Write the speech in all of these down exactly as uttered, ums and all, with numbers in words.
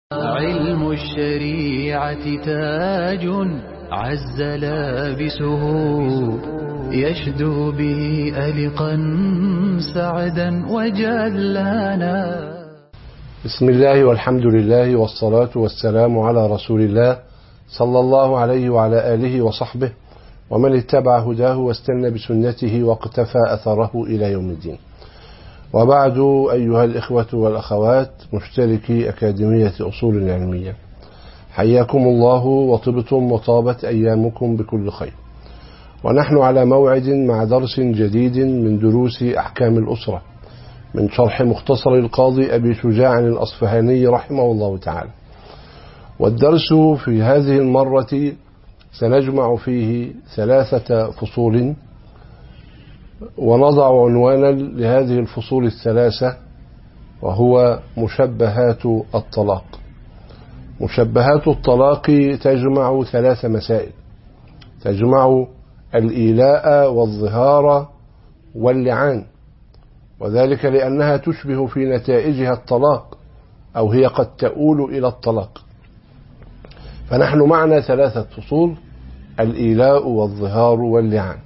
علم الشريعة تاج عز لابسه يشدو به ألقا سعدا وجلانا. بسم الله والحمد لله والصلاة والسلام على رسول الله صلى الله عليه وعلى آله وصحبه ومن اتبع هداه واستنى بسنته واقتفى أثره إلى يوم الدين. وبعد، أيها الإخوة والأخوات مشتركي أكاديمية أصول علمية، حياكم الله وطبتم وطابت أيامكم بكل خير. ونحن على موعد مع درس جديد من دروس أحكام الأسرة من شرح مختصر القاضي أبي شجاع الأصفهاني رحمه الله تعالى. والدرس في هذه المرة سنجمع فيه ثلاثة فصول، ونضع عنوانا لهذه الفصول الثلاثة وهو مشبهات الطلاق. مشبهات الطلاق تجمع ثلاث مسائل، تجمع الإيلاء والظهار واللعان، وذلك لأنها تشبه في نتائجها الطلاق، أو هي قد تؤول إلى الطلاق. فنحن معنا ثلاثة فصول: الإيلاء والظهار واللعان،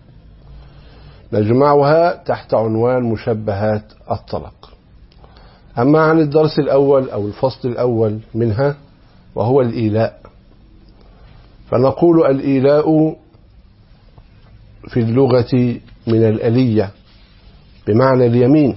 نجمعها تحت عنوان مشبهات الطلاق. أما عن الدرس الأول أو الفصل الأول منها وهو الإيلاء، فنقول الإيلاء في اللغة من الألية بمعنى اليمين،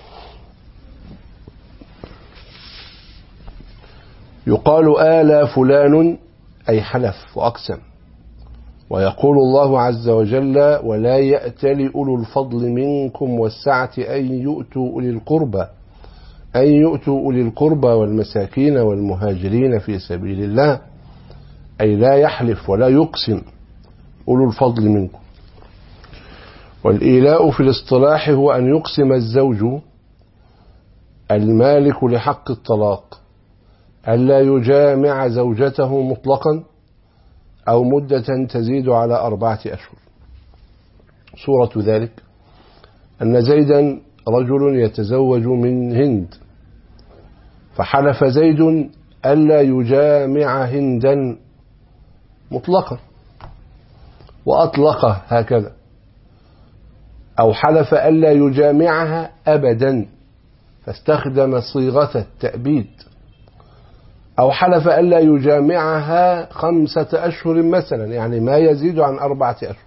يقال آلى فلان أي حلف وأقسم. ويقول الله عز وجل: ولا يأتل أولو الفضل منكم والسعة أن يؤتوا أولي القربى أن يؤتوا أولي القربى والمساكين والمهاجرين في سبيل الله، أي لا يحلف ولا يقسم أولو الفضل منكم. والإيلاء في الاصطلاح هو أن يقسم الزوج المالك لحق الطلاق ألا يجامع زوجته مطلقا أو مدة تزيد على أربعة أشهر. صورة ذلك أن زيدا رجل يتزوج من هند، فحلف زيد ألا يجامع هندا مطلقا وأطلقه هكذا، أو حلف ألا يجامعها أبدا فاستخدم صيغة التأبيد، أو حلف ألا يجامعها خمسة أشهر مثلا، يعني ما يزيد عن أربعة أشهر،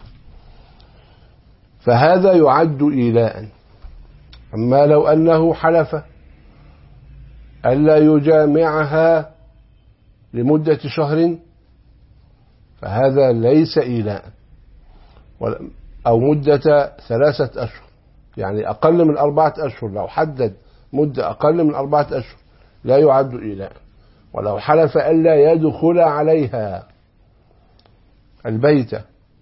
فهذا يعد إيلاء. أما لو أنه حلف ألا يجامعها لمدة شهر فهذا ليس إيلاء، أو مدة ثلاثة أشهر، يعني أقل من أربعة أشهر. لو حدد مدة أقل من أربعة أشهر لا يعد إيلاء. ولو حلف ألا يدخل عليها البيت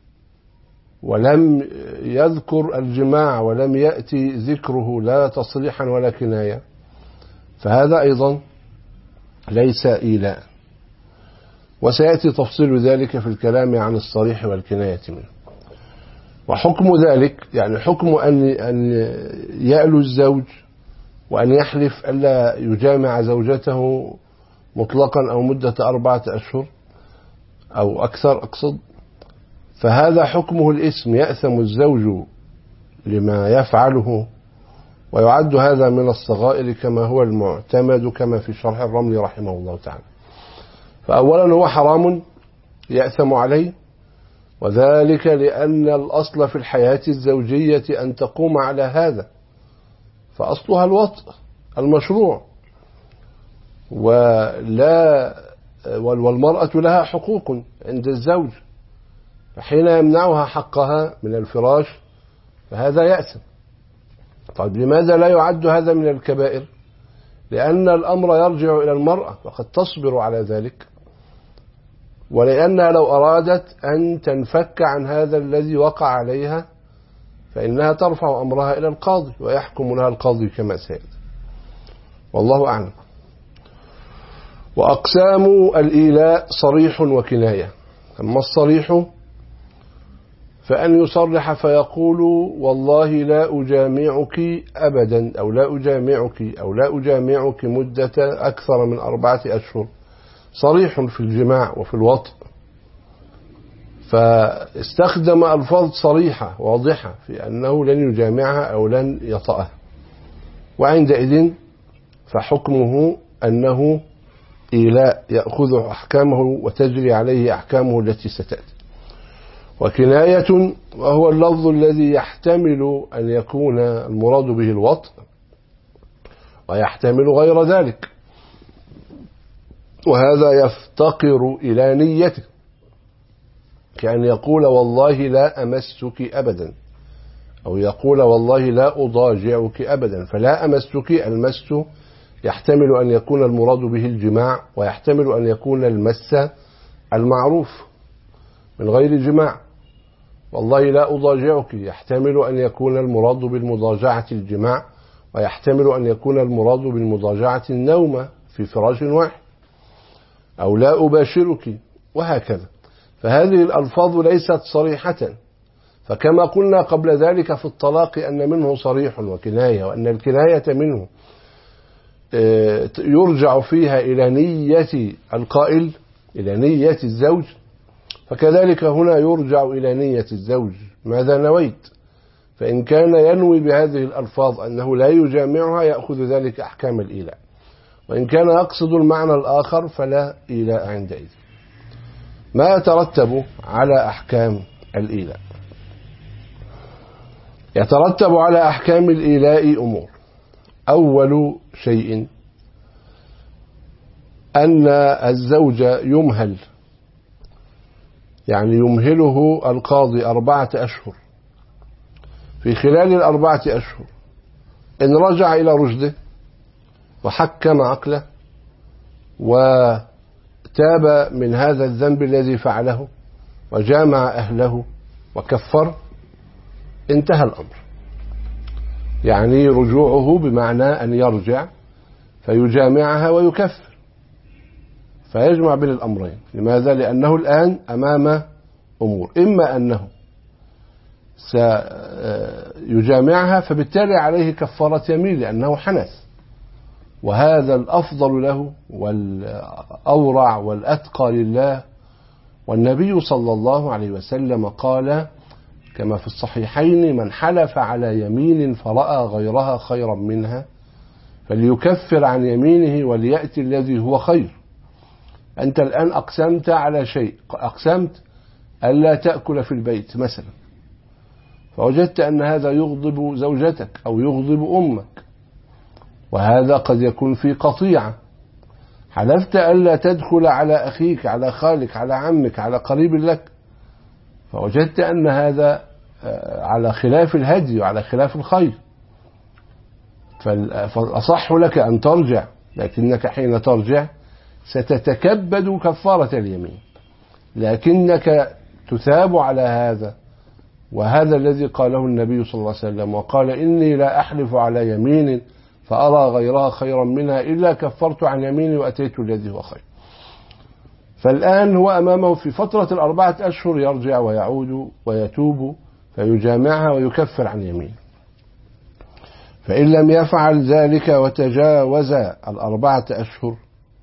ولم يذكر الجماع ولم يأتي ذكره لا تصريحا ولا كناية فهذا أيضا ليس إيلاء، وسيأتي تفصيل ذلك في الكلام عن الصريح والكناية منه. وحكم ذلك يعني حكم أن يألو الزوج وأن يحلف ألا يجامع زوجته مطلقا أو مدة أربعة أشهر أو أكثر أقصد، فهذا حكمه الإثم، يأثم الزوج لما يفعله، ويعد هذا من الصغائر كما هو المعتمد كما في شرح الرمل رحمه الله تعالى. فأولا هو حرام يأثم عليه، وذلك لأن الأصل في الحياة الزوجية أن تقوم على هذا، فأصلها الوطء المشروع، ولا والمرأة لها حقوق عند الزوج، فحين يمنعها حقها من الفراش فهذا يأثم. طيب لماذا لا يعد هذا من الكبائر؟ لأن الأمر يرجع إلى المرأة وقد تصبر على ذلك، ولأنها لو أرادت أن تنفك عن هذا الذي وقع عليها فإنها ترفع أمرها إلى القاضي ويحكم لها القاضي كما سيأتي، والله أعلم. وأقسام الإيلاء صريح وكناية. أما الصريح فأن يصرح فيقول: والله لا أجامعك أبدا، أو لا أجامعك أو لا أجامعك مدة أكثر من أربعة أشهر صريح في الجماع وفي الوطء، فاستخدم ألفاظ صريحة واضحة في أنه لن يجامعها أو لن يطأها، وعندئذ فحكمه أنه إيلاء يأخذ أحكامه وتجري عليه أحكامه التي ستأتي. وكناية وهو اللفظ الذي يحتمل أن يكون المراد به الوطء ويحتمل غير ذلك، وهذا يفتقر إلى نيته، كأن يقول والله لا أمسك أبدا، أو يقول والله لا أضاجعك أبدا. فلا أمسك، المس يحتمل أن يكون المراد به الجماع، ويحتمل أن يكون المس المعروف من غير جماع. والله لا أضاجعك يحتمل أن يكون المراد بالمضاجعة الجماع، ويحتمل أن يكون المراد بالمضاجعة النوم في فراش واحد، أو لا أباشرك، وهكذا. فهذه الألفاظ ليست صريحة، فكما قلنا قبل ذلك في الطلاق أن منه صريح وكناية، وأن الكناية منه يرجع فيها إلى نية القائل، إلى نية الزوج، فكذلك هنا يرجع إلى نية الزوج ماذا نويت. فإن كان ينوي بهذه الألفاظ أنه لا يجامعها يأخذ ذلك أحكام الإيلاء، وإن كان يقصد المعنى الآخر فلا إيلاء عندئذ. ما يترتب على أحكام الإيلاء؟ يترتب على أحكام الإيلاء أمور. أول شيء أن الزوج يمهل، يعني يمهله القاضي أربعة أشهر. في خلال الأربعة أشهر إن رجع إلى رشده وحكم عقله وتاب من هذا الذنب الذي فعله وجامع أهله وكفر، انتهى الأمر. يعني رجوعه بمعنى أن يرجع فيجامعها ويكفر، فيجمع بين الأمرين. لماذا؟ لأنه الآن أمام أمور، إما أنه سيجامعها فبالتالي عليه كفارة يمين لأنه حنث، وهذا الأفضل له والأورع والأتقى لله. والنبي صلى الله عليه وسلم قال كما في الصحيحين: من حلف على يمين فرأى غيرها خيرا منها فليكفر عن يمينه وليأتي الذي هو خير. أنت الآن أقسمت على شيء، أقسمت ألا تأكل في البيت مثلا، فوجدت أن هذا يغضب زوجتك أو يغضب أمك، وهذا قد يكون في قطيعة. حلفت ألا تدخل على أخيك، على خالك، على عمك، على قريب لك، فوجدت أن هذا على خلاف الهدي وعلى خلاف الخير، فالأصح لك أن ترجع، لكنك حين ترجع ستتكبد كفارة اليمين، لكنك تثاب على هذا. وهذا الذي قاله النبي صلى الله عليه وسلم، وقال: إني لا أحلف على يمين فأرى غيرها خيرا منها إلا كفرت عن يميني وأتيت الذي هو خير. فالآن هو أمامه في فترة الأربعة أشهر يرجع ويعود ويتوب فيجامعها ويكفر عن يمينه. فإن لم يفعل ذلك وتجاوز الأربعة أشهر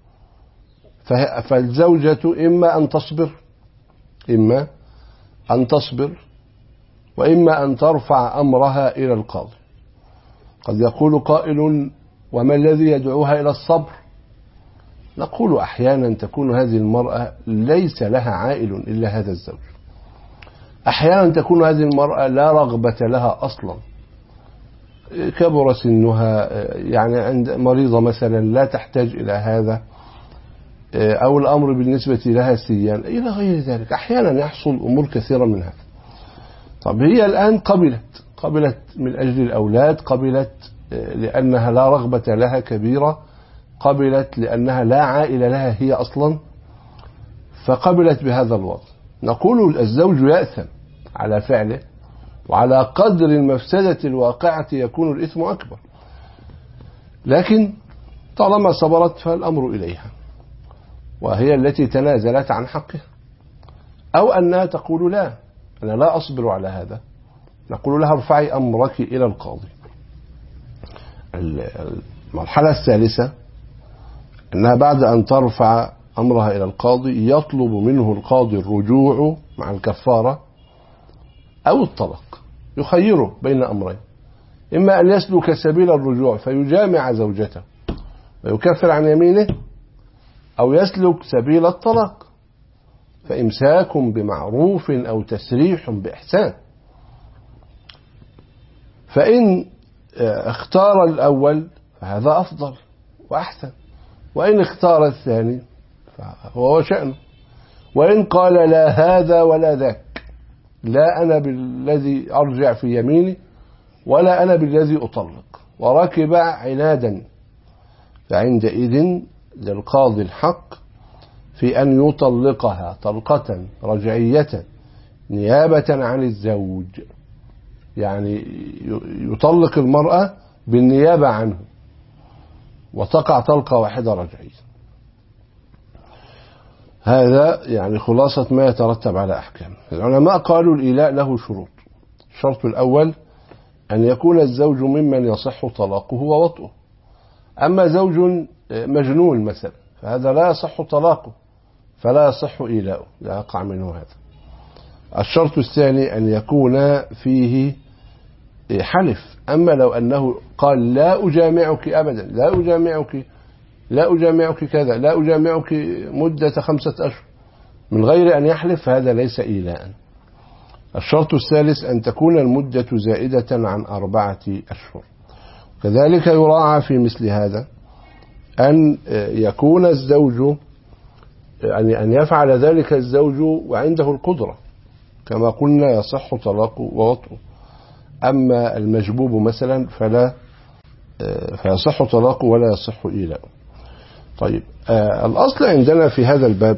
فالزوجة إما أن تصبر إما أن تصبر وإما أن ترفع أمرها إلى القاضي. قد يقول قائل: وما الذي يدعوها إلى الصبر؟ نقول: أحيانا تكون هذه المرأة ليس لها عائل إلا هذا الزوج، أحيانا تكون هذه المرأة لا رغبة لها أصلا، كبر سنها، يعني عند مريضة مثلا لا تحتاج إلى هذا، أو الأمر بالنسبة لها سيان، إلى غير ذلك. أحيانا يحصل أمور كثيرة من هذا. طب هي الآن قبلت قبلت من أجل الأولاد، قبلت لأنها لا رغبة لها كبيرة، قبلت لأنها لا عائلة لها هي أصلا، فقبلت بهذا الوضع. نقول الزوج يأثم على فعله، وعلى قدر المفسدة الواقعة يكون الإثم أكبر، لكن طالما صبرت فالأمر إليها، وهي التي تنازلت عن حقها. أو أنها تقول: لا، أنا لا أصبر على هذا، نقول لها: ارفعي أمرك إلى القاضي. المرحلة الثالثة أنها بعد أن ترفع أمرها إلى القاضي يطلب منه القاضي الرجوع مع الكفارة أو الطلاق، يخيره بين أمرين، إما أن يسلك سبيل الرجوع فيجامع زوجته ويكفر عن يمينه، أو يسلك سبيل الطلاق فإمساك بمعروف أو تسريح بإحسان. فإن اختار الأول فهذا أفضل وأحسن، وإن اختار الثاني فهو شأنه. وإن قال لا هذا ولا ذاك، لا أنا بالذي أرجع في يميني ولا أنا بالذي أطلق، وركب عنادا، فعندئذ للقاضي الحق في أن يطلقها طلقة رجعية نيابة عن الزوج، يعني يطلق المرأة بالنيابة عنه وتقع طلقة واحدة رجعية. هذا يعني خلاصة ما يترتب على أحكام. العلماء قالوا الإيلاء له شروط. الشرط الأول أن يكون الزوج ممن يصح طلاقه ووطئه. أما زوج مجنون مثلا فهذا لا يصح طلاقه فلا يصح إيلاؤه، لا يقع منه هذا. الشرط الثاني أن يكون فيه حلف. أما لو أنه قال لا أجامعك أبدا، لا أجامعك لا أجامعك كذا، لا أجامعك مدة خمسة أشهر من غير أن يحلف، هذا ليس إيلاء. الشرط الثالث أن تكون المدة زائدة عن أربعة أشهر. كذلك يراعى في مثل هذا أن يكون الزوج يعني أن يفعل ذلك الزوج وعنده القدرة، كما قلنا يصح طلاقه ووطئه. أما المجبوب مثلا فلا فيصح طلاقه ولا يصح إيلاؤه. طيب الأصل عندنا في هذا الباب،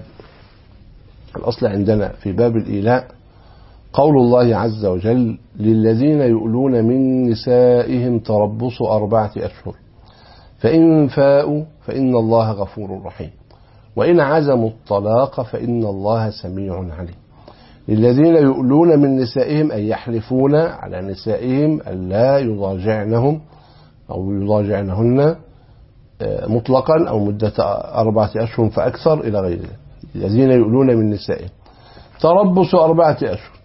الأصل عندنا في باب الإيلاء قول الله عز وجل للذين يؤلون من نسائهم تربص أربعة أشهر فإن فاءوا فإن الله غفور رحيم وإن عزموا الطلاق فإن الله سميع عليم. للذين يؤلون من نسائهم أي يحلفون على نسائهم ألا يضاجعنهم أو يضاجعنهن مطلقا أو مدة أربعة أشهر فأكثر إلى غير ذلك. الذين يؤلون من نسائهم تربص أربعة أشهر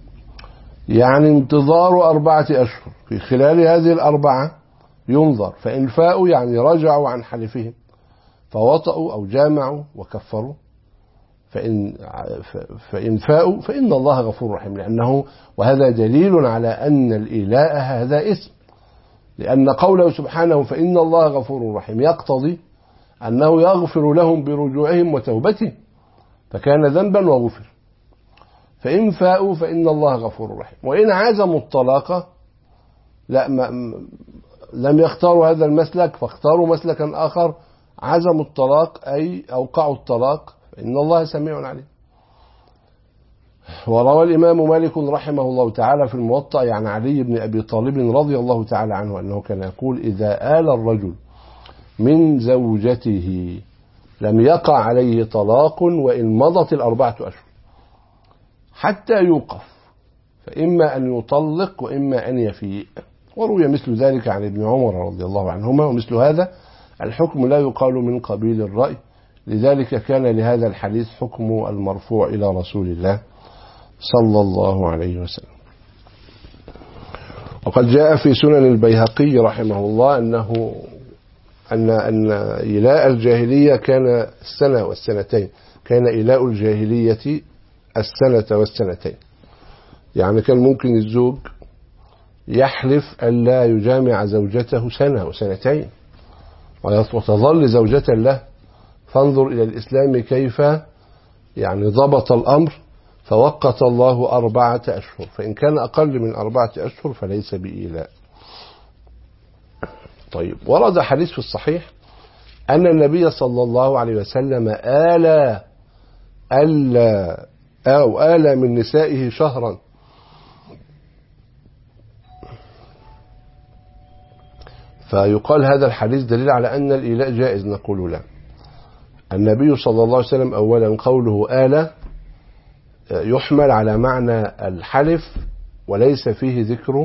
يعني انتظار أربعة أشهر، في خلال هذه الأربعة ينظر، فإن فاءوا يعني رجعوا عن حلفهم فوطئوا أو جامعوا وكفروا، فإن, فإن فاءوا فإن الله غفور رحيم، لأنه وهذا دليل على أن الإيلاء هذا اسم، لأن قوله سبحانه فإن الله غفور رحيم يقتضي أنه يغفر لهم برجوعهم وتوبتهم، فكان ذنبا وغفر. فإن فاءوا فإن الله غفور رحيم. وإن عزموا الطلاق لا ما لم يختاروا هذا المسلك فاختاروا مسلكا آخر، عزموا الطلاق أي أوقعوا الطلاق فإن الله سميع عليم. وروى الإمام مالك رحمه الله تعالى في الموطأ عن علي بن أبي طالب رضي الله تعالى عنه أنه كان يقول إذا آل الرجل من زوجته لم يقع عليه طلاق وإن مضت الأربعة أشهر حتى يوقف، فإما أن يطلق وإما أن يفيء. وروي مثل ذلك عن ابن عمر رضي الله عنهما. ومثل هذا الحكم لا يقال من قبيل الرأي، لذلك كان لهذا الحديث حكم المرفوع إلى رسول الله صلى الله عليه وسلم. وقد جاء في سنن البيهقي رحمه الله أنه أن أن إيلاء الجاهلية كان السنة والسنتين، كان إيلاء الجاهلية السنة والسنتين، يعني كان ممكن الزوج يحلف ألا يجامع زوجته سنة وسنتين وتظل زوجة له. فانظر إلى الإسلام كيف يعني ضبط الأمر، فوقت الله أربعة أشهر، فإن كان أقل من أربعة أشهر فليس بإيلاء. طيب ورد حديث في الصحيح أن النبي صلى الله عليه وسلم آلى ألا أو آلى من نسائه شهرا، فيقال هذا الحديث دليل على أن الإيلاء جائز. نقول لا، النبي صلى الله عليه وسلم أولا قوله آلى يحمل على معنى الحلف وليس فيه ذكر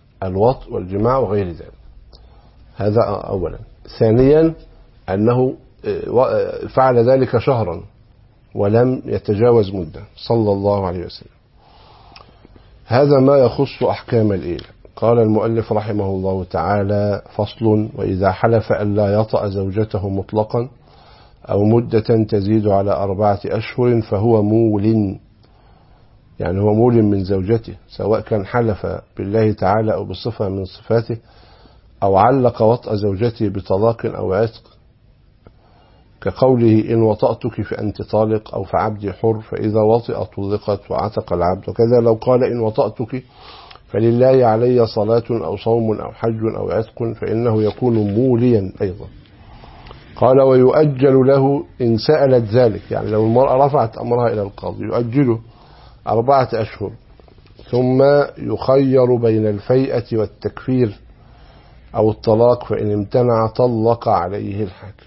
الوطء والجماع وغير ذلك، هذا أولا. ثانيا أنه فعل ذلك شهرا ولم يتجاوز مدة صلى الله عليه وسلم. هذا ما يخص أحكام الإيلاء. قال المؤلف رحمه الله تعالى: فصل: وإذا حلف أن لا يطأ زوجته مطلقا أو مدة تزيد على أربعة أشهر فهو مول، يعني هو مول من زوجته، سواء كان حلف بالله تعالى أو بصفة من صفاته، أو علق وطأ زوجته بطلاق أو عتق، كقوله: إن وطأتك فأنت طالق، أو فعبدي حر، فإذا وطئ طلقت وعتق العبد. وكذا لو قال: إن وطأتك فلله علي صلاة أو صوم أو حج أو عتق، فإنه يكون موليا أيضا. قال: ويؤجل له إن سألت ذلك، يعني لو المرأة رفعت أمرها إلى القاضي يؤجله أربعة أشهر، ثم يخير بين الفيئة والتكفير أو الطلاق، فإن امتنع طلق عليه الحاكم.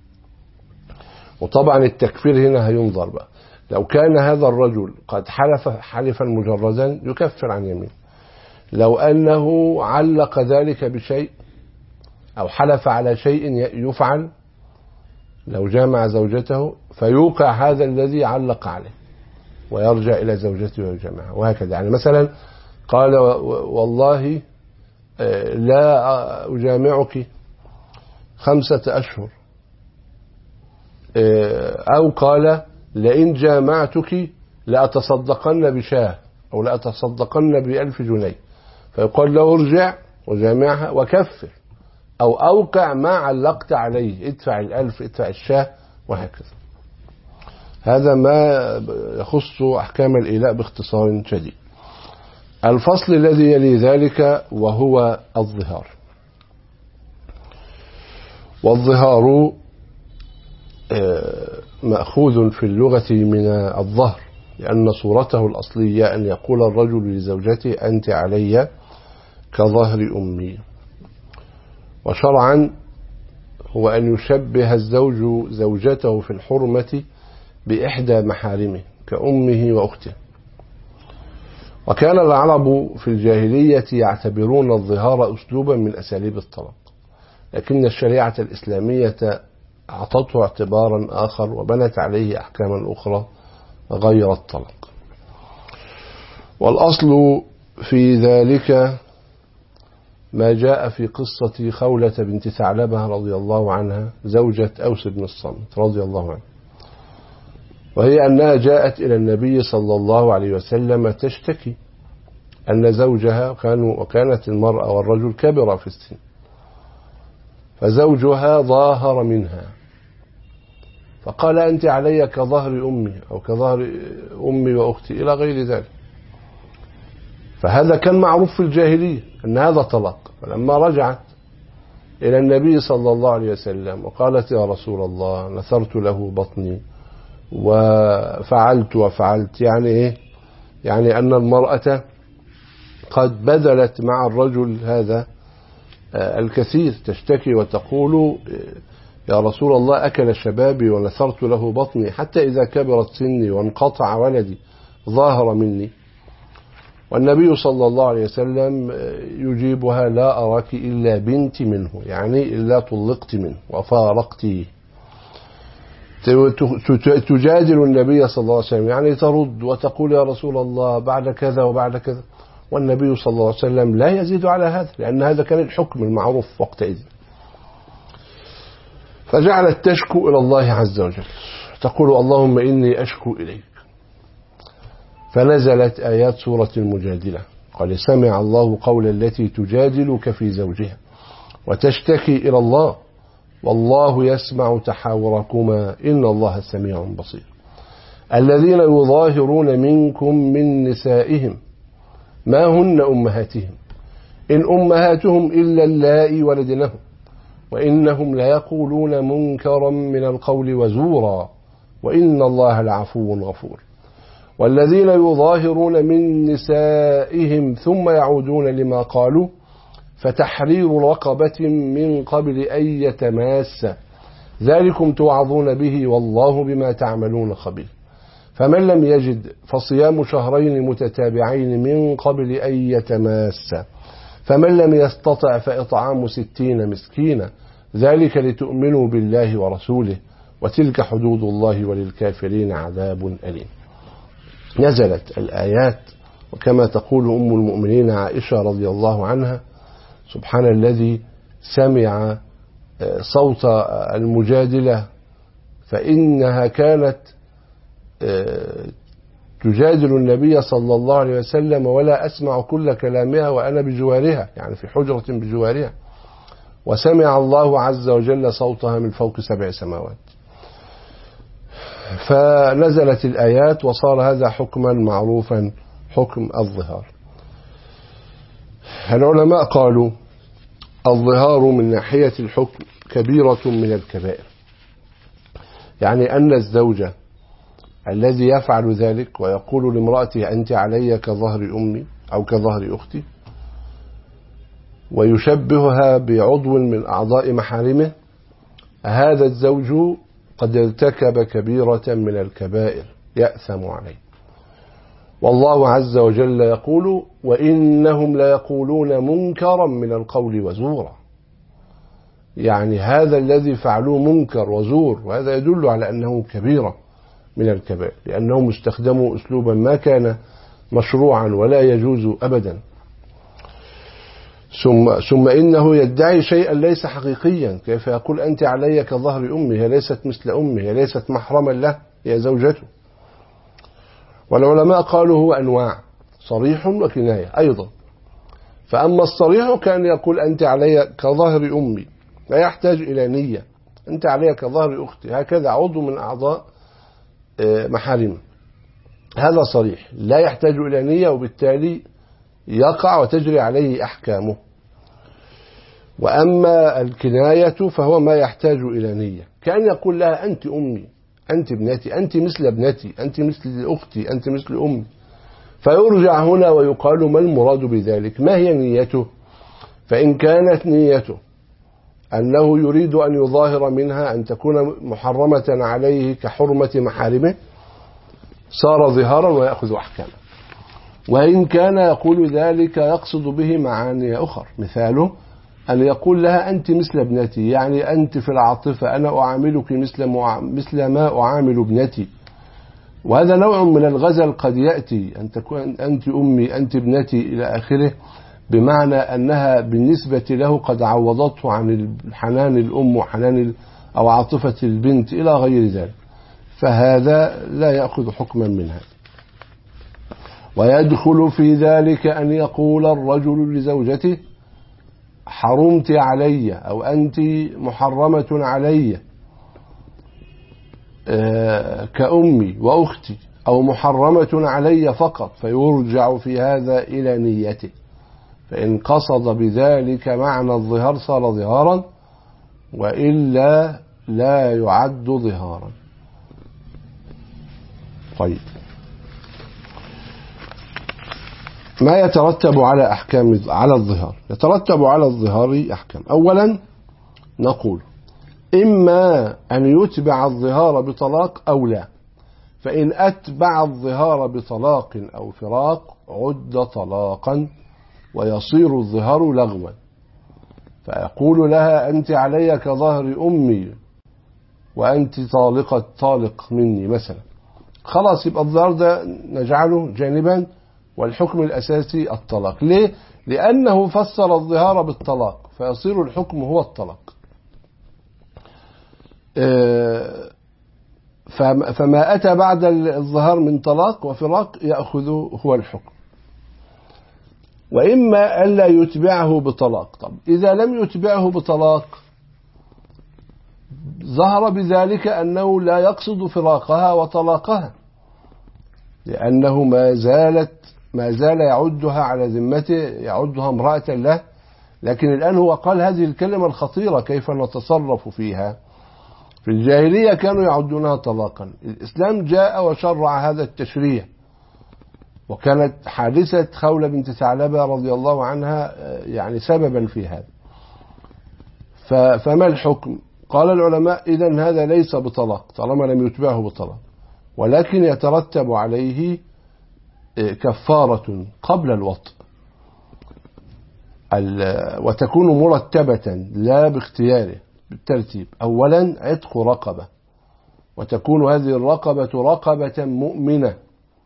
وطبعا التكفير هنا هينظر بقى، لو كان هذا الرجل قد حلف حلفا مجردا يكفر عن يمين، لو أنه علق ذلك بشيء أو حلف على شيء يفعل، لو جامع زوجته فيوقع هذا الذي علق عليه ويرجع إلى زوجته ويجامعها، وهكذا. يعني مثلا قال: والله لا أجامعك خمسة أشهر، أو قال: لئن جامعتك لأتصدقن بشاه أو لأتصدقن بألف جنيه، فيقال له: ارجع وجامعها وكفر، أو أوقع ما علقت عليه، ادفع الألف، ادفع الشاه، وهكذا. هذا ما يخص أحكام الإيلاء باختصار شديد. الفصل الذي يلي ذلك وهو الظهار. والظهار مأخوذ في اللغة من الظهر، لأن صورته الأصلية أن يقول الرجل لزوجته: أنت علي كظهر أمي. وشرعا هو أن يشبه الزوج زوجته في الحرمة بإحدى محارمه كأمه وأخته. وكان العرب في الجاهلية يعتبرون الظهار أسلوبا من أساليب الطلاق، لكن الشريعة الإسلامية أعطته اعتبارا آخر وبنت عليه أحكاما أخرى غير الطلاق. والأصل في ذلك ما جاء في قصة خولة بنت ثعلبة رضي الله عنها زوجة أوس بن الصامت رضي الله عنه، وهي أنها جاءت إلى النبي صلى الله عليه وسلم تشتكي أن زوجها كانوا وكانت المرأة والرجل كبر في السن، فزوجها ظاهر منها، فقال: أنت علي كظهر أمي أو كظهر أمي وأختي إلى غير ذلك. فهذا كان معروف في الجاهلية أن هذا طلاق. فلما رجعت إلى النبي صلى الله عليه وسلم وقالت: يا رسول الله، نثرت له بطني وفعلت وفعلت، يعني إيه؟ يعني أن المرأة قد بذلت مع الرجل هذا الكثير، تشتكي وتقول: يا رسول الله، أكل شبابي ونثرت له بطني حتى إذا كبرت سني وانقطع ولدي ظاهر مني. والنبي صلى الله عليه وسلم يجيبها: لا أراك إلا بنت منه، يعني إلا طلقت منه وفارقتيه. تجادل النبي صلى الله عليه وسلم، يعني ترد وتقول: يا رسول الله، بعد كذا وبعد كذا. والنبي صلى الله عليه وسلم لا يزيد على هذا، لأن هذا كان الحكم المعروف وقتئذ. فجعلت تشكو إلى الله عز وجل، تقول: اللهم إني أشكو إليك. فنزلت آيات سورة المجادلة: قال: سمع الله قول التي تجادلك في زوجها وتشتكي إلى الله والله يسمع تحاوركما إن الله سميع بصير. الذين يظاهرون منكم من نسائهم ما هن أمهاتهم إن أمهاتهم إلا اللائي ولدنهم وإنهم ليقولون منكرا من القول وزورا وإن الله لعفو غفور. والذين يظاهرون من نسائهم ثم يعودون لما قالوا فتحرير رقبة من قبل أن يتماس ذلكم توعظون به والله بما تعملون خبير. فمن لم يجد فصيام شهرين متتابعين من قبل أن يتماس فمن لم يستطع فإطعام ستين مسكينا ذلك لتؤمنوا بالله ورسوله وتلك حدود الله وللكافرين عذاب أليم. نزلت الآيات وكما تقول أم المؤمنين عائشة رضي الله عنها: سبحان الذي سمع صوت المجادلة فإنها كانت تجادل النبي صلى الله عليه وسلم ولا أسمع كل كلامها وأنا بجوارها، يعني في حجرة بجوارها، وسمع الله عز وجل صوتها من فوق سبع سماوات. فنزلت الآيات وصار هذا حكما معروفا، حكم الظهار. العلماء قالوا الظهار من ناحية الحكم كبيرة من الكبائر، يعني أن الزوجة الذي يفعل ذلك ويقول لامرأته أنت علي كظهر أمي أو كظهر أختي، ويشبهها بعضو من أعضاء محارمه، هذا الزوج قد ارتكب كبيرة من الكبائر يأثم عليه. والله عز وجل يقول: وإنهم ليقولون منكرا من القول وزورا. يعني هذا الذي فعلوه منكر وزور، وهذا يدل على أنه كبيرة من الكبائر، لأنهم استخدموا أسلوبا ما كان مشروعا ولا يجوز أبدا. ثم, ثم إنه يدعي شيئا ليس حقيقيا. كيف يقول أنت علي كظهر أمي؟ هي ليست مثل أمي، هي ليست محرما له، هي زوجته. والعلماء قالوا هو أنواع: صريح وكناية أيضا. فأما الصريح كان يقول أنت علي كظهر أمي، لا يحتاج إلى نية، أنت علي كظهر أختي، هكذا عضو من أعضاء محارمه، هذا صريح لا يحتاج إلى نية، وبالتالي يقع وتجري عليه أحكامه. وأما الكناية فهو ما يحتاج إلى نية، كأن يقول لها أنت أمي، أنت ابنتي، أنت مثل ابنتي، أنت مثل أختي، أنت مثل أمي. فيرجع هنا ويقال ما المراد بذلك؟ ما هي نيته؟ فإن كانت نيته أنه يريد أن يظاهر منها أن تكون محرمة عليه كحرمة محارمه، صار ظهارا ويأخذ أحكامه. وإن كان يقول ذلك يقصد به معاني أخرى، مثاله أن يقول لها أنت مثل ابنتي، يعني أنت في العاطفة أنا أعاملك مثل مثل ما أعامل ابنتي. وهذا نوع من الغزل قد يأتي، أن تكون أنت أمي، أنت ابنتي إلى آخره، بمعنى أنها بالنسبة له قد عوضته عن حنان الأم وحنان أو عاطفة البنت إلى غير ذلك، فهذا لا يأخذ حكما منها. ويدخل في ذلك أن يقول الرجل لزوجته حرمت علي أو أنت محرمة علي كأمي وأختي، أو محرمة علي فقط، فيرجع في هذا إلى نيته. فإن قصد بذلك معنى الظهار صار ظهارا، وإلا لا يعد ظهارا. طيب، ما يترتب على أحكام على الظهار؟ يترتب على الظهار أحكام. أولا نقول إما أن يتبع الظهار بطلاق أو لا، فإن أتبع الظهار بطلاق أو فراق عد طلاقا ويصير الظهار لغوا. فيقول لها أنت علي كظهر أمي وأنت طالقة طالق مني مثلا، خلاص يبقى الظهار ده نجعله جانبا، والحكم الأساسي الطلاق. ليه؟ لأنه فسر الظهار بالطلاق، فيصير الحكم هو الطلاق. فما أتى بعد الظهار من طلاق وفراق يأخذ هو الحكم. وإما ألا يتبعه بطلاق. طب إذا لم يتبعه بطلاق ظهر بذلك أنه لا يقصد فراقها وطلاقها، لأنه ما زالت ما زال يعدها على ذمته، يعدها امرأة له. لكن الآن هو قال هذه الكلمة الخطيرة، كيف نتصرف فيها؟ في الجاهلية كانوا يعدونها طلاقا، الإسلام جاء وشرع هذا التشريع. وكانت حادثة خولة بنت ثعلبة رضي الله عنها يعني سببا في هذا. فما الحكم؟ قال العلماء إذن هذا ليس بطلاق طالما لم يتبعه بطلاق، ولكن يترتب عليه كفارة قبل الوطء، وتكون مرتبة لا باختياره بالترتيب. أولا عتق رقبة، وتكون هذه الرقبة رقبة مؤمنة،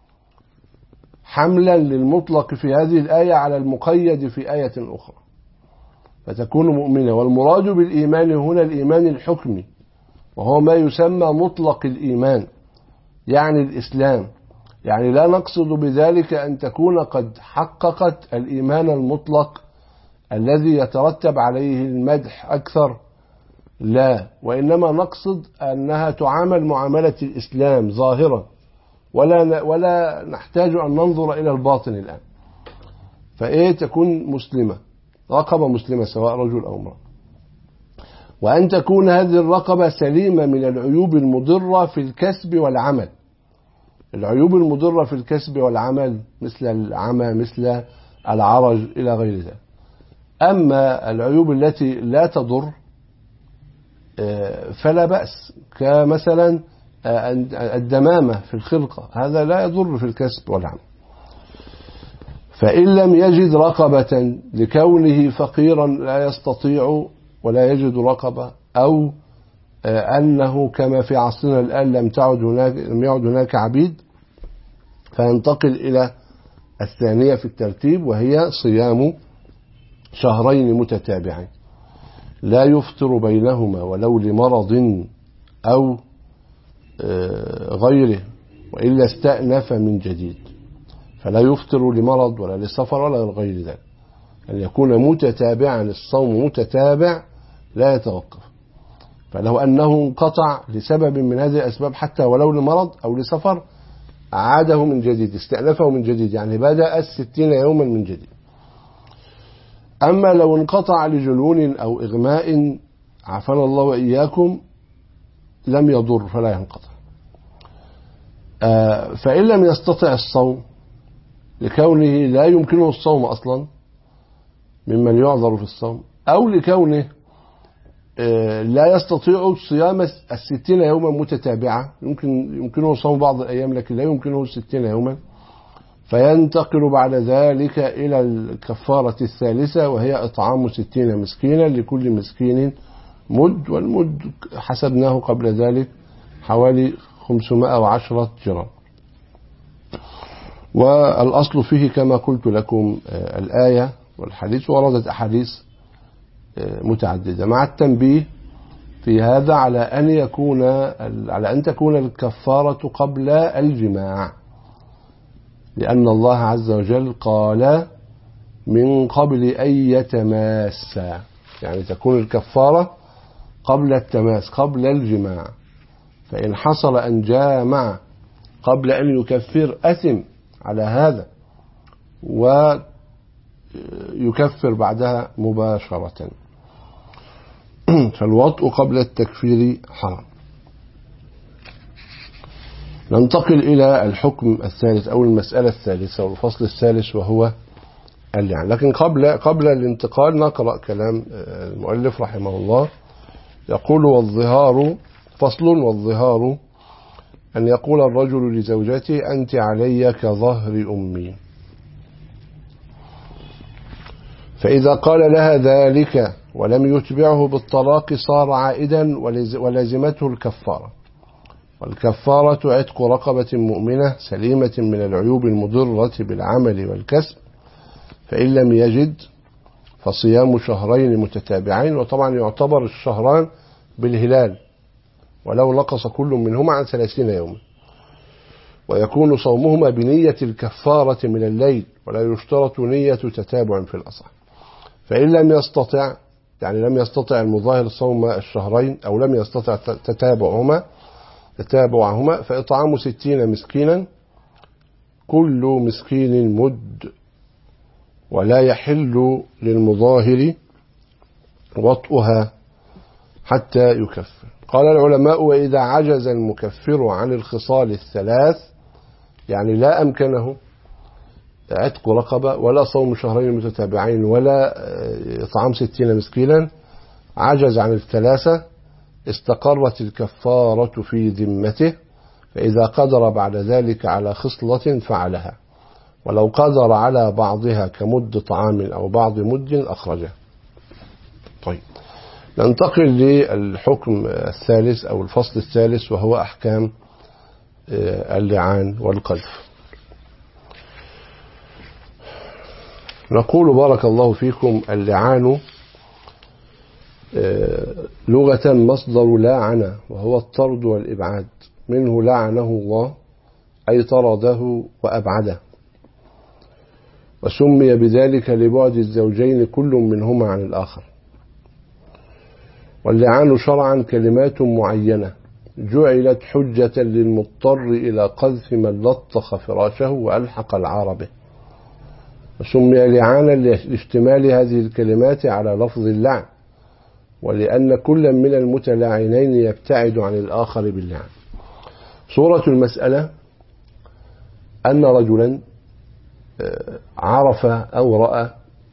حملا للمطلق في هذه الآية على المقيد في آية أخرى، فتكون مؤمنة. والمراد بالإيمان هنا الإيمان الحكمي، وهو ما يسمى مطلق الإيمان، يعني الإسلام. يعني لا نقصد بذلك أن تكون قد حققت الإيمان المطلق الذي يترتب عليه المدح أكثر، لا، وإنما نقصد أنها تعامل معاملة الإسلام ظاهرا، ولا ولا نحتاج أن ننظر إلى الباطن الآن. فإيه تكون مسلمة، رقبة مسلمة سواء رجل أو امرأة، وأن تكون هذه الرقبة سليمة من العيوب المضرة في الكسب والعمل. العيوب المضرة في الكسب والعمل مثل العمى، مثل العرج، إلى غير ذلك. أما العيوب التي لا تضر فلا بأس، كمثلا الدمامة في الخلقة، هذا لا يضر في الكسب والعمل. فإن لم يجد رقبة لكونه فقيرا لا يستطيع ولا يجد رقبة، أو أنه كما في عصرنا الآن لم تعد هناك لم يعد هناك عبيد، فينتقل إلى الثانية في الترتيب، وهي صيام شهرين متتابعين لا يفطر بينهما ولو لمرض أو غيره، وإلا استأنف من جديد. فلا يفطر لمرض ولا لسفر ولا غير ذلك، أن يكون متتابعا، الصوم متتابع لا يتوقف. فلو أنه انقطع لسبب من هذه الأسباب حتى ولو لمرض أو لسفر، عاده من جديد، استأنفه من جديد، يعني بدأ الستين يوما من جديد. أما لو انقطع لجنون أو إغماء عافانا الله وإياكم لم يضر فلا ينقطع. فإن لم يستطع الصوم لكونه لا يمكنه الصوم أصلا ممن يعذر في الصوم، أو لكونه لا يستطيع صيام الستين يوما متتابعة، يمكن يمكنه صوم بعض الأيام لكن لا يمكنه الستين يوما، فينتقل بعد ذلك إلى الكفارة الثالثة، وهي إطعام ستين مسكينا، لكل مسكين مد، والمد حسبناه قبل ذلك حوالي خمسمائة وعشرة جرام. والأصل فيه كما قلت لكم الآية والحديث، وردت أحاديث متعددة، مع التنبيه في هذا على أن يكون على أن تكون الكفارة قبل الجماع، لأن الله عز وجل قال من قبل أن يتماسا، يعني تكون الكفارة قبل التماس، قبل الجماع. فإن حصل أن جامع قبل أن يكفر أثم على هذا، ويكفر بعدها مباشرة. فالوطء قبل التكفير حرام. ننتقل إلى الحكم الثالث أو المسألة الثالثة والفصل الثالث، وهو اللعان. لكن قبل قبل الانتقال نقرأ كلام المؤلف رحمه الله. يقول: والظهار فصل. والظهار أن يقول الرجل لزوجته: أنت علي كظهر أمي. فإذا قال لها ذلك ولم يتبعه بالطلاق صار عائدا ولزمته الكفارة. والكفارة عتق رقبة مؤمنة سليمة من العيوب المضرة بالعمل والكسب، فإن لم يجد فصيام شهرين متتابعين. وطبعا يعتبر الشهران بالهلال ولو نقص كل منهما عن ثلاثين يوما، ويكون صومهما بنية الكفارة من الليل، ولا يشترط نية تتابع في الأصح. فإن لم يستطع، يعني لم يستطع المظاهر صوم الشهرين أو لم يستطع تتابعهما تتابعهما فإطعام ستين مسكينا، كل مسكين مد، ولا يحل للمظاهر وطئها حتى يكفر. قال العلماء: وإذا عجز المكفر عن الخصال الثلاث، يعني لا أمكنه عتق رقبة ولا صوم شهرين متتابعين ولا إطعام ستين مسكينا، عجز عن الثلاثة، استقرت الكفارة في ذمته، فإذا قدر بعد ذلك على خصلة فعلها، ولو قدر على بعضها كمد طعام أو بعض مد أخرجه. طيب، ننتقل للحكم الثالث أو الفصل الثالث، وهو أحكام اللعان والقذف. نقول بارك الله فيكم: اللعان لغة مصدر لاعن، وهو الطرد والإبعاد، منه لعنه الله أي طرده وأبعده، وسمي بذلك لبعد الزوجين كل منهما عن الآخر. واللعان شرعا كلمات معينة جعلت حجة للمضطر إلى قذف من لطخ فراشه وألحق العار به، وسمي لعانا لاشتمال هذه الكلمات على لفظ اللعن، ولأن كل من المتلاعنين يبتعد عن الآخر باللعن. صورة المسألة أن رجلا عرف أو رأى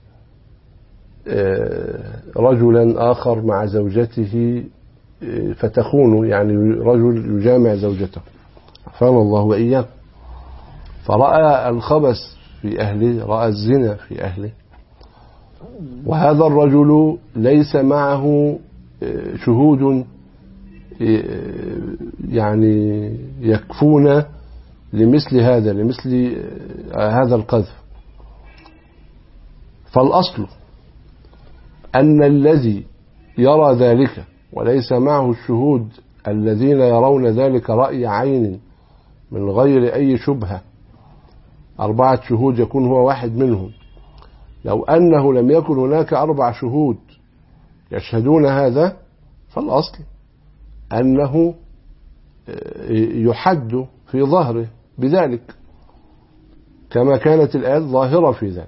رجلا آخر مع زوجته فتخونه، يعني رجل يجامع زوجته، عافانا الله وإياه، فرأى الخبث في أهله، رأى الزنا في أهله، وهذا الرجل ليس معه شهود يعني يكفون لمثل هذا لمثل هذا القذف. فالأصل أن الذي يرى ذلك وليس معه الشهود الذين يرون ذلك رأي عين من غير أي شبهة، أربعة شهود يكون هو واحد منهم، لو أنه لم يكن هناك أربع شهود يشهدون هذا، فالأصل أنه يحد في ظهره بذلك، كما كانت الآيات ظاهرة في ذلك.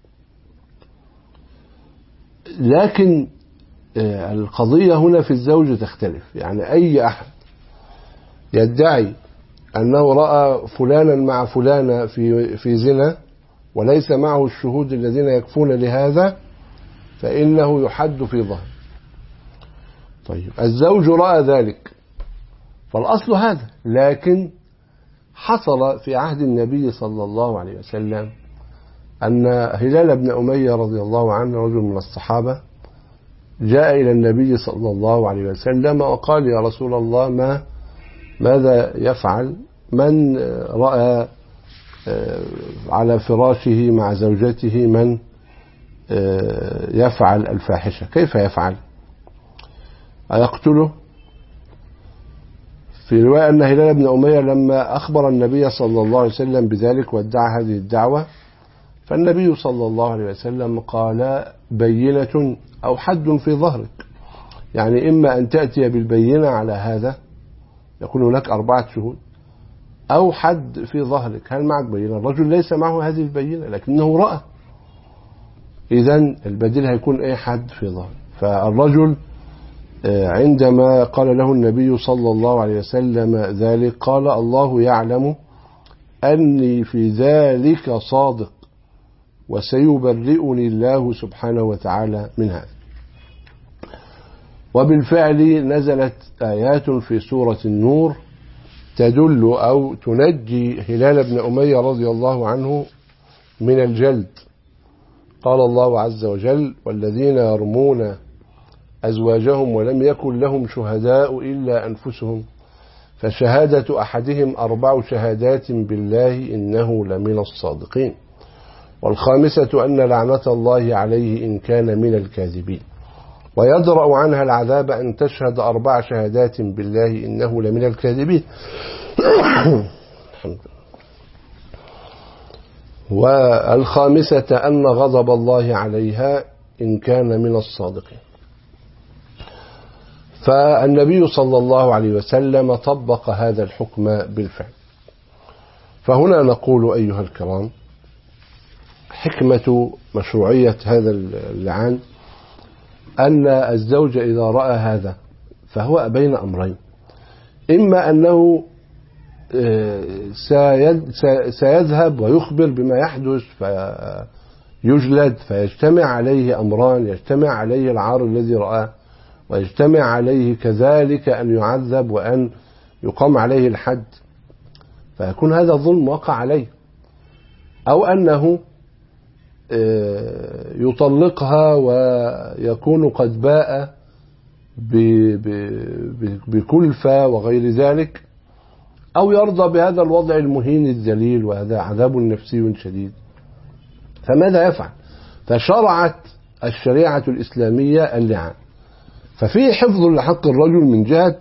لكن القضية هنا في الزوج تختلف، يعني أي أحد يدعي أنه رأى فلانا مع فلانة في في زنا وليس معه الشهود الذين يكفون لهذا، فإنه يحد في ظهر. طيب الزوج رأى ذلك، فالأصل هذا، لكن حصل في عهد النبي صلى الله عليه وسلم أن هلال بن أمية رضي الله عنه رجل من الصحابة جاء إلى النبي صلى الله عليه وسلم وقال: يا رسول الله، ما ماذا يفعل من رأى على فراشه مع زوجته من يفعل الفاحشة، كيف يفعل؟ أيقتله؟ في رواية أن هلال بن أمية لما أخبر النبي صلى الله عليه وسلم بذلك وادعى هذه الدعوة، فالنبي صلى الله عليه وسلم قال: بينة أو حد في ظهرك، يعني إما أن تأتي بالبينة على هذا يكون هناك أربعة شهود، أو حد في ظهرك. هل معك بينة؟ الرجل ليس معه هذه البينة لكنه رأى، إذن البديل هيكون أي حد في ظهره. فالرجل عندما قال له النبي صلى الله عليه وسلم ذلك قال: الله يعلم أني في ذلك صادق، وسيبرئني الله سبحانه وتعالى من هذا. وبالفعل نزلت آيات في سورة النور تدل أو تنجي هلال بن أمية رضي الله عنه من الجلد. قال الله عز وجل: والذين يرمون أزواجهم ولم يكن لهم شهداء إلا أنفسهم فشهادة أحدهم أربع شهادات بالله إنه لمن الصادقين، والخامسة أن لعنة الله عليه إن كان من الكاذبين، ويدرأ عنها العذاب أن تشهد أربع شهادات بالله إنه لمن الكاذبين والخامسة أن غضب الله عليها إن كان من الصادقين. فالنبي صلى الله عليه وسلم طبق هذا الحكم بالفعل. فهنا نقول أيها الكرام: حكمة مشروعية هذا اللعان أن الزوج إذا رأى هذا فهو بين أمرين: إما أنه سيذهب ويخبر بما يحدث فيجلد، فيجتمع عليه أمران: يجتمع عليه العار الذي رآه، ويجتمع عليه كذلك أن يعذب وأن يقام عليه الحد، فيكون هذا الظلم وقع عليه. أو أنه يطلقها ويكون قد باء بكلفة وغير ذلك، أو يرضى بهذا الوضع المهين الذليل وهذا عذاب نفسي شديد، فماذا يفعل؟ فشرعت الشريعة الإسلامية اللعان. ففيه حفظ لحق الرجل من جهة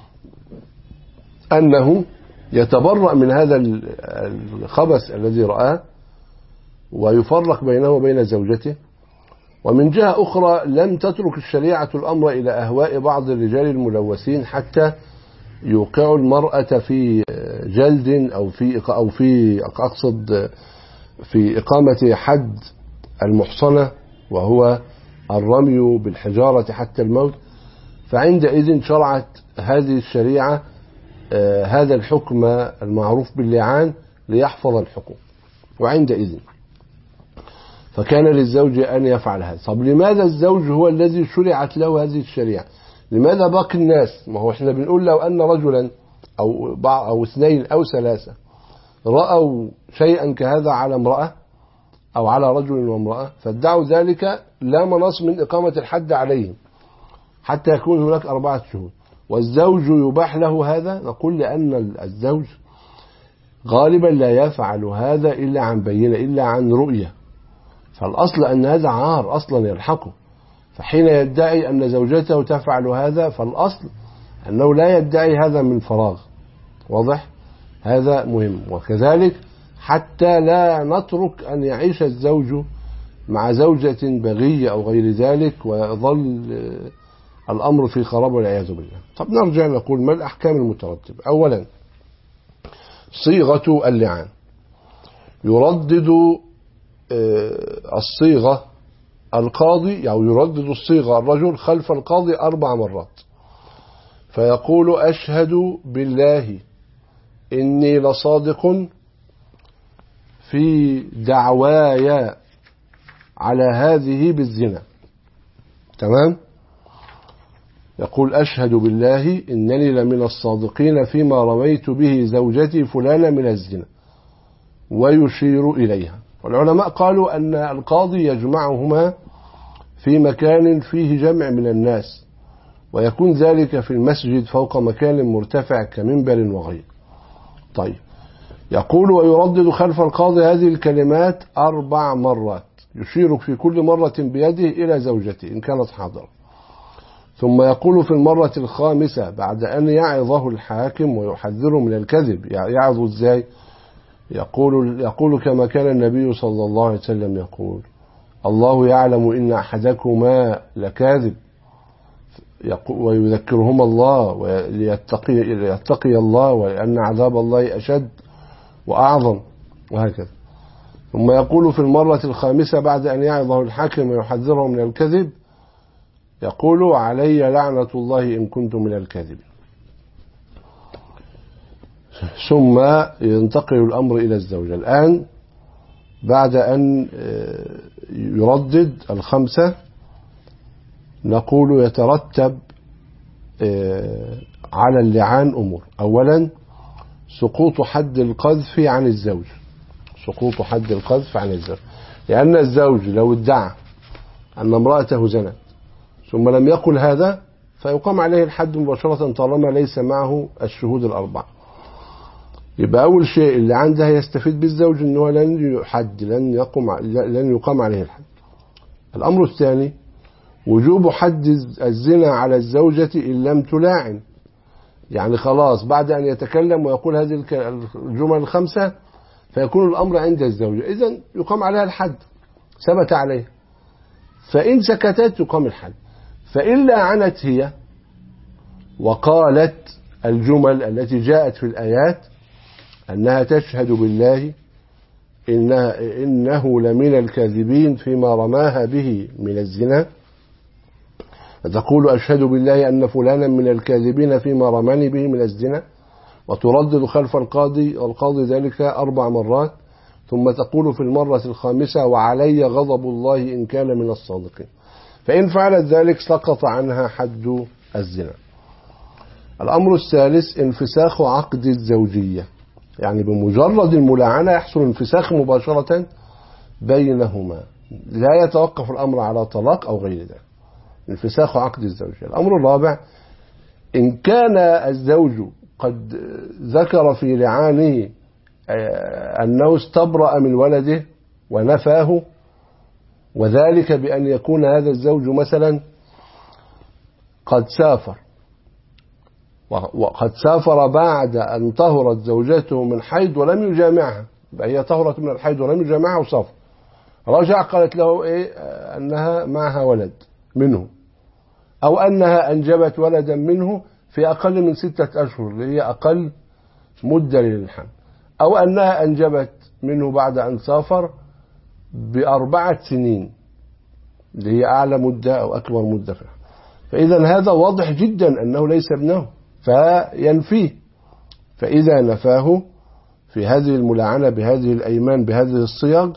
أنه يتبرأ من هذا الخبث الذي رآه ويفرق بينه وبين زوجته، ومن جهة أخرى لم تترك الشريعة الأمر إلى أهواء بعض الرجال الملوثين حتى يوقعوا المرأة في جلد أو في أو في أقصد في إقامة حد المحصنة وهو الرمي بالحجارة حتى الموت. فعندئذ شرعت هذه الشريعة هذا الحكم المعروف باللعان ليحفظ الحقوق. وعندئذ فكان للزوج أن يفعل هذا. طب لماذا الزوج هو الذي شرعت له هذه الشريعة؟ لماذا باقي الناس؟ ما هو احنا بنقول لو أن رجلا أو بعض أو اثنين أو ثلاثة رأوا شيئا كهذا على امرأة أو على رجل وامرأة فادعوا ذلك، لا مناص من إقامة الحد عليهم حتى يكون هناك أربعة شهود، والزوج يباح له هذا. نقول لأن الزوج غالبا لا يفعل هذا إلا عن بينة، إلا عن رؤية، فالأصل أن هذا عار أصلا يلحقه. فحين يدعي أن زوجته تفعل هذا فالأصل أنه لا يدعي هذا من فراغ. واضح؟ هذا مهم. وكذلك حتى لا نترك أن يعيش الزوج مع زوجة بغية أو غير ذلك ويظل الأمر في خراب والعياذ بالله. طب نرجع نقول ما الأحكام المترتبة. أولا صيغة اللعان، يردد الصيغة القاضي أو يردد الصيغة الرجل خلف القاضي أربع مرات، فيقول أشهد بالله إني لصادق في دعواي على هذه بالزنا. تمام؟ يقول أشهد بالله إنني لمن الصادقين فيما رميت به زوجتي فلانة من الزنا، ويشير إليها. والعلماء قالوا أن القاضي يجمعهما في مكان فيه جمع من الناس، ويكون ذلك في المسجد فوق مكان مرتفع كمنبر وغيره. طيب، يقول ويردد خلف القاضي هذه الكلمات أربع مرات، يشير في كل مرة بيده إلى زوجته إن كانت حاضرة. ثم يقول في المرة الخامسة بعد أن يعظه الحاكم ويحذره من الكذب. يعظه إزاي؟ يقول, يقول كما كان النبي صلى الله عليه وسلم يقول الله يعلم إن أحدكما لكاذب، ويذكرهما الله وليتقي يتقي الله وأن عذاب الله أشد وأعظم، وهكذا. ثم يقول في المرة الخامسة بعد أن يعظه الحاكم ويحذره من الكذب يقول علي لعنة الله إن كنت من الكاذبين. ثم ينتقل الأمر إلى الزوجة. الآن بعد أن يردد الخمسة نقول يترتب على اللعان أمور. أولا سقوط حد القذف عن الزوج، سقوط حد القذف عن الزوج، لأن الزوج لو ادعى أن امرأته زنت ثم لم يقل هذا فيقام عليه الحد مباشرة طالما ليس معه الشهود الأربعة. يبقى أول شيء اللي عنده يستفيد بالزوج أنه لن يحد لن يقوم لن يقام عليه الحد. الأمر الثاني وجوب حد الزنا على الزوجة إن لم تلاعن، يعني خلاص بعد أن يتكلم ويقول هذه الجمل الخمسة فيكون الأمر عند الزوجة، إذن يقام عليها الحد ثبت عليه. فإن سكتت يقام الحد، فإن لاعنت هي وقالت الجمل التي جاءت في الآيات أنها تشهد بالله إنها إنه لمن الكاذبين فيما رماها به من الزنا، تقول أشهد بالله أن فلانا من الكاذبين فيما رماني به من الزنا، وتردد خلف القاضي القاضي ذلك أربع مرات، ثم تقول في المرة الخامسة وعلي غضب الله إن كان من الصادقين. فإن فعلت ذلك سقط عنها حد الزنا. الأمر الثالث انفساخ عقد الزوجية، يعني بمجرد الملاعنة يحصل انفساخ مباشرة بينهما، لا يتوقف الأمر على طلاق أو غير ذلك. انفساخ عقد الزوجية. الأمر الرابع، إن كان الزوج قد ذكر في لعانه أنه استبرأ من ولده ونفاه، وذلك بأن يكون هذا الزوج مثلا قد سافر، وقد سافر بعد أن طهرت زوجته من حيض ولم يجامعها، هي طهرت من الحيض ولم يجامعها وسافر، رجع قالت له إيه أنها معها ولد منه، أو أنها أنجبت ولدا منه في أقل من ستة أشهر اللي هي أقل مدة للحمل، أو أنها أنجبت منه بعد أن سافر بأربعة سنين اللي هي أعلى مدة أو أكبر مدة فيها. فإذا هذا واضح جدا أنه ليس ابنه فينفيه. فإذا نفاه في هذه الملاعنة بهذه الأيمان بهذه الصيغ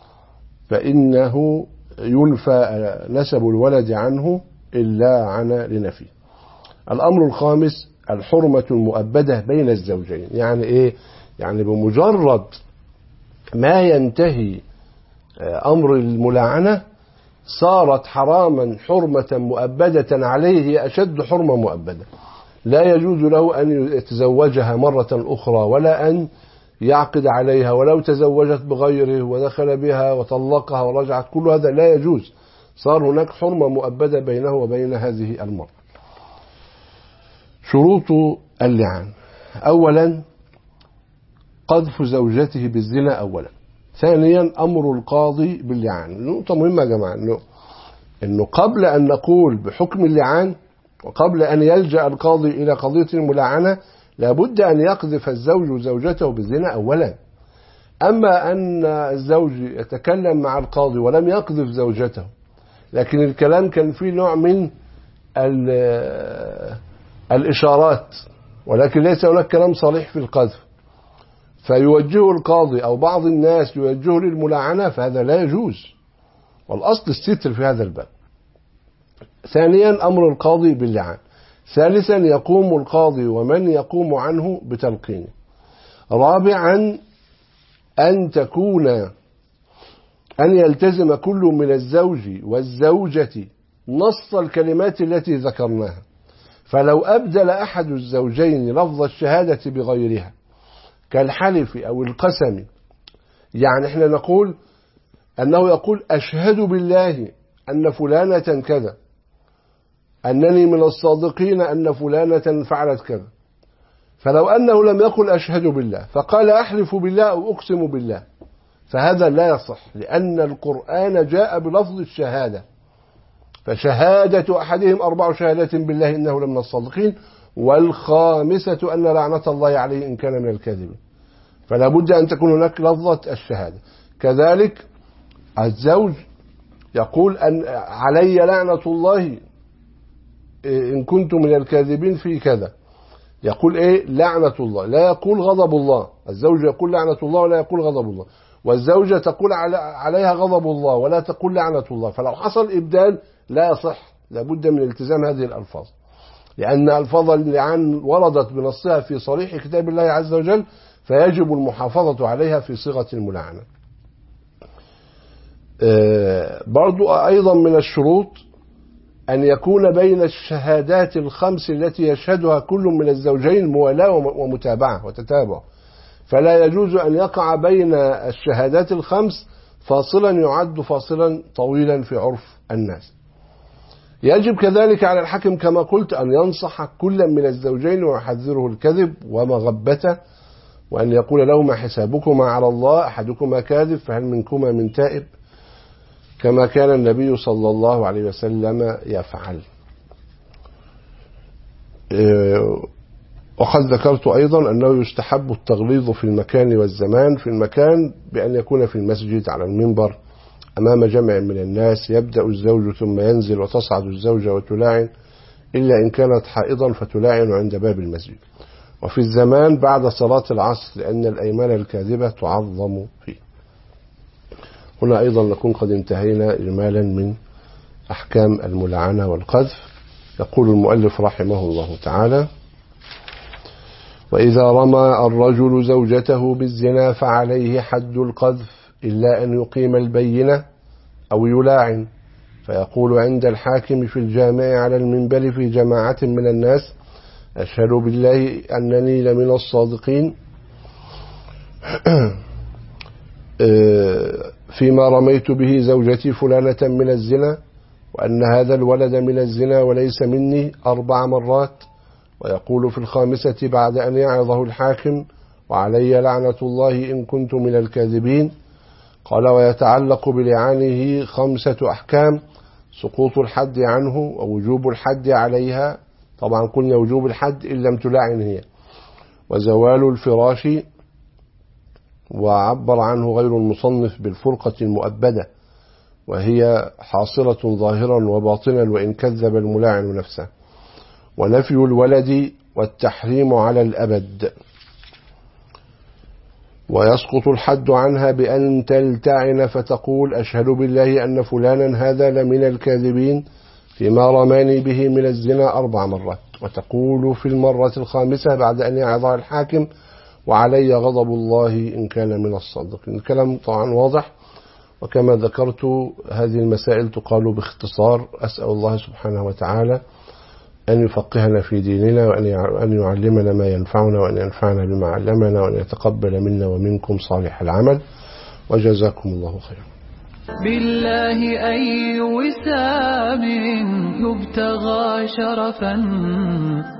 فإنه ينفى نسب الولد عنه إلا عن لنفيه. الأمر الخامس، الحرمة المؤبدة بين الزوجين. يعني إيه؟ يعني بمجرد ما ينتهي أمر الملاعنة صارت حراما حرمة مؤبدة عليه، هي أشد حرمة مؤبدة، لا يجوز له أن يتزوجها مرة أخرى ولا أن يعقد عليها، ولو تزوجت بغيره ودخل بها وطلقها ورجعت، كل هذا لا يجوز، صار هناك حرمة مؤبدة بينه وبين هذه المرأة. شروط اللعان: أولا قذف زوجته بالزنا أولا. ثانيا أمر القاضي باللعان. نقطة مهمة يا جماعة، إنه إنه قبل أن نقول بحكم اللعان وقبل أن يلجأ القاضي إلى قضية الملاعنة لابد أن يقذف الزوج زوجته بالزنا أولا. أما أن الزوج يتكلم مع القاضي ولم يقذف زوجته، لكن الكلام كان فيه نوع من الإشارات ولكن ليس هناك كلام صريح في القذف، فيوجهه القاضي أو بعض الناس يوجهه للملاعنة، فهذا لا يجوز، والأصل الستر في هذا الباب. ثانيا أمر القاضي باللعان. ثالثا يقوم القاضي ومن يقوم عنه بتلقينه. رابعا أن تكون أن يلتزم كل من الزوج والزوجة نص الكلمات التي ذكرناها، فلو أبدل أحد الزوجين لفظ الشهادة بغيرها كالحلف أو القسم، يعني احنا نقول أنه يقول أشهد بالله أن فلانة كذا، أنني من الصادقين أن فلانة فعلت كذا، فلو أنه لم يقل أشهد بالله فقال أحلف بالله أو أقسم بالله، فهذا لا يصح، لأن القرآن جاء بلفظ الشهادة، فشهادة أحدهم أربع شهادات بالله إنه لمن الصادقين، والخامسة أن لعنة الله عليه إن كان من الكاذبين، فلا بد أن تكون هناك لفظة الشهادة. كذلك الزوج يقول أن علي لعنة الله إن كنت من الكاذبين في كذا، يقول إيه لعنة الله، لا يقول غضب الله. الزوج يقول لعنة الله ولا يقول غضب الله، والزوجة تقول عليها غضب الله ولا تقول لعنة الله، فلو حصل إبدال لا يصح، لابد من التزام هذه الألفاظ، لأن ألفاظ اللعان وردت بنصها في صريح كتاب الله عز وجل، فيجب المحافظة عليها في صيغة الملاعنة. برضو أيضا من الشروط أن يكون بين الشهادات الخمس التي يشهدها كل من الزوجين موالاة ومتابعة وتتابع، فلا يجوز أن يقع بين الشهادات الخمس فاصلا يعد فاصلا طويلا في عرف الناس. يجب كذلك على الحاكم كما قلت أن ينصح كل من الزوجين ويحذره الكذب ومغبته، وأن يقول لهما حسابكما على الله، أحدكما كاذب فهل منكما من تائب، كما كان النبي صلى الله عليه وسلم يفعل. وقد ذكرت أيضا أنه يستحب التغليظ في المكان والزمان. في المكان بأن يكون في المسجد على المنبر أمام جمع من الناس، يبدأ الزوج ثم ينزل وتصعد الزوجة وتلاعن، إلا إن كانت حائضا فتلاعن عند باب المسجد. وفي الزمان بعد صلاة العصر، لأن الأيمان الكاذبة تعظم فيه. هنا أيضا نكون قد انتهينا إجمالا من أحكام الملاعنة والقذف. يقول المؤلف رحمه الله تعالى: وإذا رمى الرجل زوجته بالزنا فعليه حد القذف إلا أن يقيم البينة أو يلاعن، فيقول عند الحاكم في الجامع على المنبر في جماعة من الناس: أشهد بالله أنني لمن الصادقين فيما رميت به زوجتي فلانة من الزنا، وأن هذا الولد من الزنا وليس مني، أربع مرات. ويقول في الخامسة بعد أن يعظه الحاكم: وعلي لعنة الله إن كنت من الكاذبين. قال: ويتعلق بلعانه خمسة أحكام: سقوط الحد عنه، ووجوب الحد عليها، طبعا قلنا وجوب الحد إن لم تلعن هي، وزوال الفراش، وعبر عنه غير المصنف بالفرقة المؤبدة، وهي حاصلة ظاهرا وباطنا وإن كذب الملاعن نفسه، ونفي الولد، والتحريم على الأبد. ويسقط الحد عنها بأن تلتعن فتقول: أشهد بالله أن فلانا هذا لمن الكاذبين فيما رماني به من الزنا، أربع مرات. وتقول في المرة الخامسة بعد أن يعظها الحاكم: وعلي غضب الله إن كان من الصادقين. الكلام طبعا واضح، وكما ذكرت هذه المسائل تقال باختصار. أسأل الله سبحانه وتعالى أن يفقهنا في ديننا، وأن يعلمنا ما ينفعنا، وأن ينفعنا بما علمنا، وأن يتقبل منا ومنكم صالح العمل، وجزاكم الله خيرا. بالله أي وسام يبتغى شرفا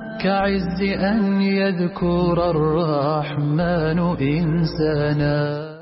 كعز أن يذكر الرحمن إنسانا.